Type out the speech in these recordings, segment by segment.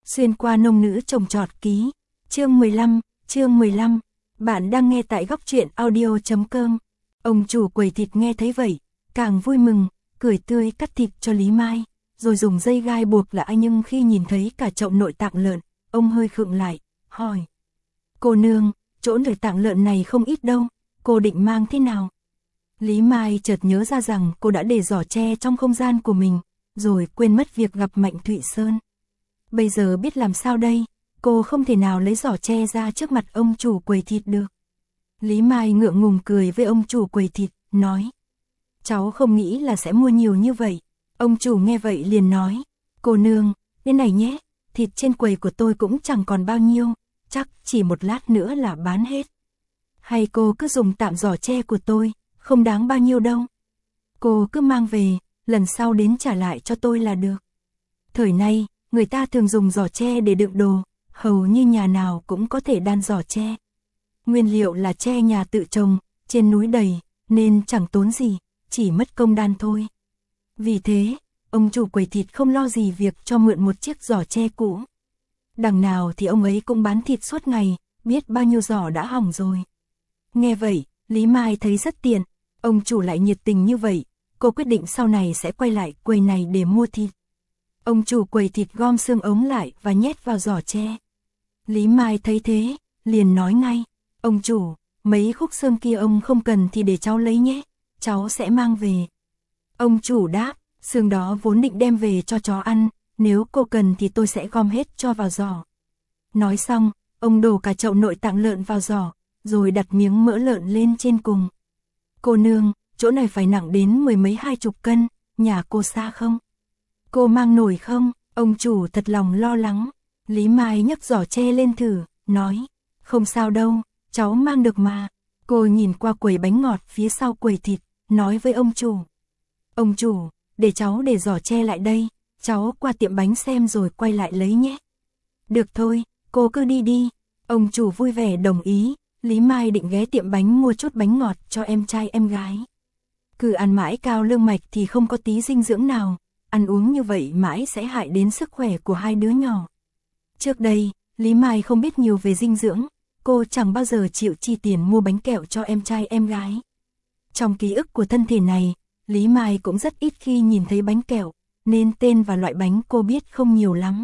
Xuyên qua nông nữ trồng trọt ký, chương 15, bạn đang nghe tại góc truyện audio.com. Ông chủ quầy thịt nghe thấy vậy, càng vui mừng, cười tươi cắt thịt cho Lý Mai, rồi dùng dây gai buộc lại. Nhưng khi nhìn thấy cả chậu nội tạng lợn, ông hơi khựng lại, hỏi: "Cô nương, chỗ nội tạng lợn này không ít đâu, cô định mang thế nào?" Lý Mai chợt nhớ ra rằng cô đã để giỏ tre trong không gian của mình, rồi quên mất việc gặp Mạnh Thụy Sơn. Bây giờ biết làm sao đây, cô không thể nào lấy giỏ tre ra trước mặt ông chủ quầy thịt được. Lý Mai ngượng ngùng cười với ông chủ quầy thịt, nói: "Cháu không nghĩ là sẽ mua nhiều như vậy." Ông chủ nghe vậy liền nói: "Cô nương, thế này nhé, thịt trên quầy của tôi cũng chẳng còn bao nhiêu, chắc chỉ một lát nữa là bán hết. Hay cô cứ dùng tạm giỏ tre của tôi, không đáng bao nhiêu đâu. Cô cứ mang về, lần sau đến trả lại cho tôi là được." Thời nay, người ta thường dùng giỏ tre để đựng đồ, hầu như nhà nào cũng có thể đan giỏ tre. Nguyên liệu là tre nhà tự trồng, trên núi đầy, nên chẳng tốn gì, chỉ mất công đan thôi. Vì thế, ông chủ quầy thịt không lo gì việc cho mượn một chiếc giỏ tre cũ. Đằng nào thì ông ấy cũng bán thịt suốt ngày, biết bao nhiêu giỏ đã hỏng rồi. Nghe vậy, Lý Mai thấy rất tiện, ông chủ lại nhiệt tình như vậy, cô quyết định sau này sẽ quay lại quầy này để mua thịt. Ông chủ quầy thịt gom xương ống lại và nhét vào giỏ tre. Lý Mai thấy thế, liền nói ngay: "Ông chủ, mấy khúc xương kia ông không cần thì để cháu lấy nhé, cháu sẽ mang về." Ông chủ đáp: "Xương đó vốn định đem về cho chó ăn, nếu cô cần thì tôi sẽ gom hết cho vào giỏ." Nói xong, ông đổ cả chậu nội tạng lợn vào giỏ, rồi đặt miếng mỡ lợn lên trên cùng. "Cô nương, chỗ này phải nặng đến 10 mấy 20 cân, nhà cô xa không? Cô mang nổi không?" Ông chủ thật lòng lo lắng. Lý Mai nhấc giỏ tre lên thử, nói: "Không sao đâu, cháu mang được mà." Cô nhìn qua quầy bánh ngọt phía sau quầy thịt, nói với ông chủ: "Ông chủ, để cháu để giỏ tre lại đây, cháu qua tiệm bánh xem rồi quay lại lấy nhé." "Được thôi, cô cứ đi đi." Ông chủ vui vẻ đồng ý. Lý Mai định ghé tiệm bánh mua chút bánh ngọt cho em trai em gái. Cứ ăn mãi cao lương mạch thì không có tí dinh dưỡng nào, ăn uống như vậy mãi sẽ hại đến sức khỏe của hai đứa nhỏ. Trước đây, Lý Mai không biết nhiều về dinh dưỡng, cô chẳng bao giờ chịu chi tiền mua bánh kẹo cho em trai em gái. Trong ký ức của thân thể này, Lý Mai cũng rất ít khi nhìn thấy bánh kẹo, nên tên và loại bánh cô biết không nhiều lắm.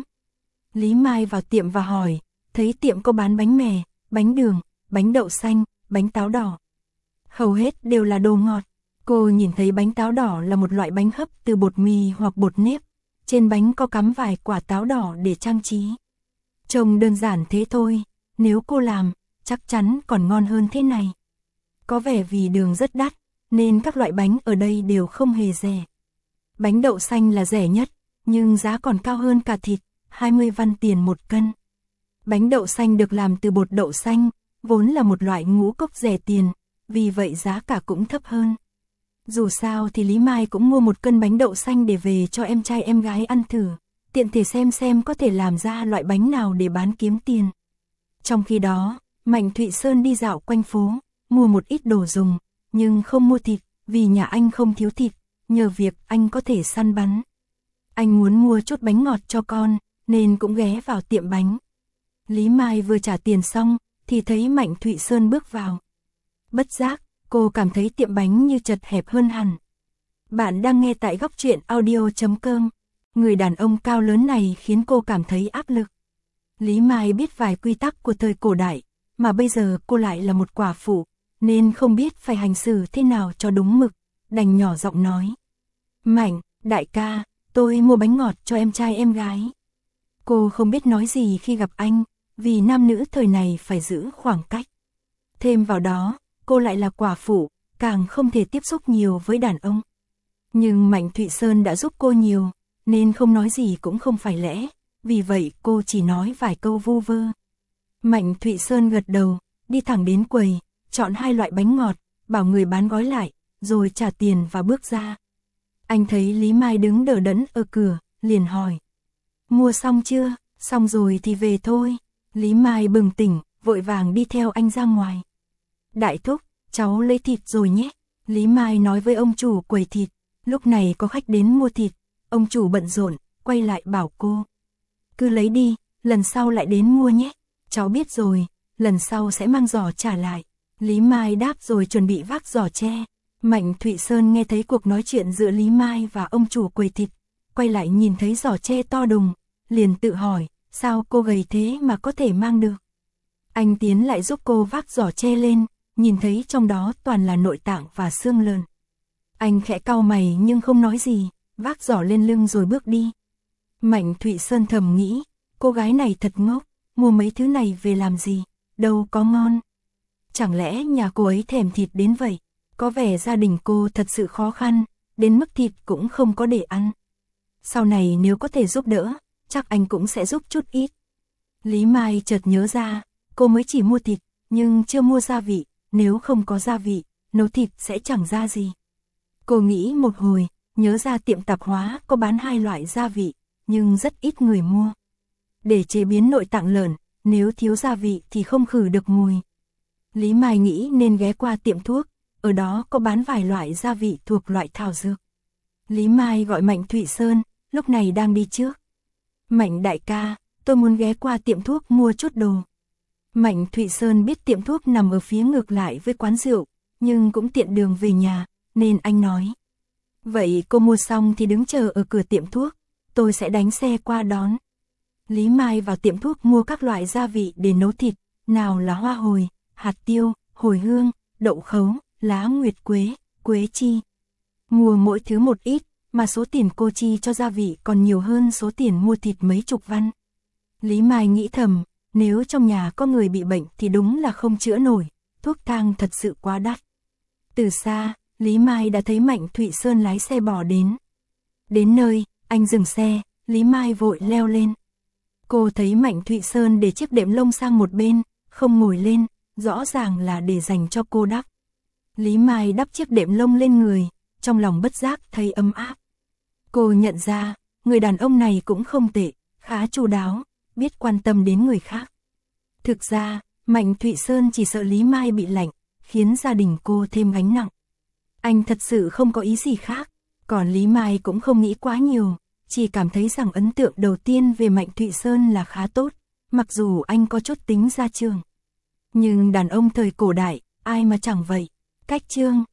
Lý Mai vào tiệm và hỏi, thấy tiệm có bán bánh mè, bánh đường, bánh đậu xanh, bánh táo đỏ. Hầu hết đều là đồ ngọt. Cô nhìn thấy bánh táo đỏ là một loại bánh hấp từ bột mì hoặc bột nếp. Trên bánh có cắm vài quả táo đỏ để trang trí. Trông đơn giản thế thôi, nếu cô làm, chắc chắn còn ngon hơn thế này. Có vẻ vì đường rất đắt, nên các loại bánh ở đây đều không hề rẻ. Bánh đậu xanh là rẻ nhất, nhưng giá còn cao hơn cả thịt, 20 văn tiền một cân. Bánh đậu xanh được làm từ bột đậu xanh, vốn là một loại ngũ cốc rẻ tiền, vì vậy giá cả cũng thấp hơn. Dù sao thì Lý Mai cũng mua một cân bánh đậu xanh để về cho em trai em gái ăn thử, tiện thể xem có thể làm ra loại bánh nào để bán kiếm tiền. Trong khi đó, Mạnh Thụy Sơn đi dạo quanh phố, mua một ít đồ dùng, nhưng không mua thịt, vì nhà anh không thiếu thịt, nhờ việc anh có thể săn bắn. Anh muốn mua chút bánh ngọt cho con, nên cũng ghé vào tiệm bánh. Lý Mai vừa trả tiền xong, thì thấy Mạnh Thụy Sơn bước vào. Bất giác, cô cảm thấy tiệm bánh như chật hẹp hơn hẳn. Bạn đang nghe tại góc truyện audio.com. Người đàn ông cao lớn này khiến cô cảm thấy áp lực. Lý Mai biết vài quy tắc của thời cổ đại, mà bây giờ cô lại là một quả phụ, nên không biết phải hành xử thế nào cho đúng mực, đành nhỏ giọng nói: "Mạnh, đại ca, tôi mua bánh ngọt cho em trai em gái." Cô không biết nói gì khi gặp anh, vì nam nữ thời này phải giữ khoảng cách. Thêm vào đó, cô lại là quả phụ, càng không thể tiếp xúc nhiều với đàn ông. Nhưng Mạnh Thụy Sơn đã giúp cô nhiều, nên không nói gì cũng không phải lẽ, vì vậy cô chỉ nói vài câu vu vơ. Mạnh Thụy Sơn gật đầu, đi thẳng đến quầy, chọn 2 loại bánh ngọt, bảo người bán gói lại, rồi trả tiền và bước ra. Anh thấy Lý Mai đứng đờ đẫn ở cửa, liền hỏi: "Mua xong chưa?" "Xong rồi thì về thôi." Lý Mai bừng tỉnh, vội vàng đi theo anh ra ngoài. "Đại thúc, cháu lấy thịt rồi nhé." Lý Mai nói với ông chủ quầy thịt. Lúc này có khách đến mua thịt, ông chủ bận rộn, quay lại bảo cô: "Cứ lấy đi, lần sau lại đến mua nhé. Cháu biết rồi, lần sau sẽ mang giỏ trả lại. Lý Mai đáp rồi chuẩn bị vác giỏ tre. Mạnh Thụy Sơn nghe thấy cuộc nói chuyện giữa Lý Mai và ông chủ quầy thịt, quay lại nhìn thấy giỏ tre to đùng, liền tự hỏi, sao cô gầy thế mà có thể mang được. Anh tiến lại giúp cô vác giỏ tre lên, nhìn thấy trong đó toàn là nội tạng và xương lợn. Anh khẽ cau mày nhưng không nói gì, vác giỏ lên lưng rồi bước đi. Mạnh Thụy Sơn thầm nghĩ, cô gái này thật ngốc, mua mấy thứ này về làm gì, đâu có ngon. Chẳng lẽ nhà cô ấy thèm thịt đến vậy? Có vẻ gia đình cô thật sự khó khăn, đến mức thịt cũng không có để ăn. Sau này nếu có thể giúp đỡ, chắc anh cũng sẽ giúp chút ít. Lý Mai chợt nhớ ra, cô mới chỉ mua thịt, nhưng chưa mua gia vị, nếu không có gia vị, nấu thịt sẽ chẳng ra gì. Cô nghĩ một hồi, nhớ ra tiệm tạp hóa có bán 2 loại gia vị, nhưng rất ít người mua. Để chế biến nội tạng lợn, nếu thiếu gia vị thì không khử được mùi. Lý Mai nghĩ nên ghé qua tiệm thuốc, ở đó có bán vài loại gia vị thuộc loại thảo dược. Lý Mai gọi Mạnh Thụy Sơn, lúc này đang đi trước. Mạnh đại ca, tôi muốn ghé qua tiệm thuốc mua chút đồ. Mạnh Thụy Sơn biết tiệm thuốc nằm ở phía ngược lại với quán rượu, nhưng cũng tiện đường về nhà, nên anh nói. Vậy cô mua xong thì đứng chờ ở cửa tiệm thuốc, tôi sẽ đánh xe qua đón. Lý Mai vào tiệm thuốc mua các loại gia vị để nấu thịt, nào là hoa hồi, hạt tiêu, hồi hương, đậu khấu, lá nguyệt quế, quế chi. Mua mỗi thứ một ít, mà số tiền cô chi cho gia vị còn nhiều hơn số tiền mua thịt mấy chục văn. Lý Mai nghĩ thầm, nếu trong nhà có người bị bệnh thì đúng là không chữa nổi, thuốc thang thật sự quá đắt. Từ xa, Lý Mai đã thấy Mạnh Thụy Sơn lái xe bỏ đến. Đến nơi, anh dừng xe, Lý Mai vội leo lên. Cô thấy Mạnh Thụy Sơn để chiếc đệm lông sang một bên, không ngồi lên, rõ ràng là để dành cho cô đắp. Lý Mai đắp chiếc đệm lông lên người, trong lòng bất giác thấy ấm áp. Cô nhận ra, người đàn ông này cũng không tệ, khá chu đáo, biết quan tâm đến người khác. Thực ra, Mạnh Thụy Sơn chỉ sợ Lý Mai bị lạnh, khiến gia đình cô thêm gánh nặng. Anh thật sự không có ý gì khác, còn Lý Mai cũng không nghĩ quá nhiều, chỉ cảm thấy rằng ấn tượng đầu tiên về Mạnh Thụy Sơn là khá tốt, mặc dù anh có chút tính gia trưởng. Nhưng đàn ông thời cổ đại, ai mà chẳng vậy. Cách chương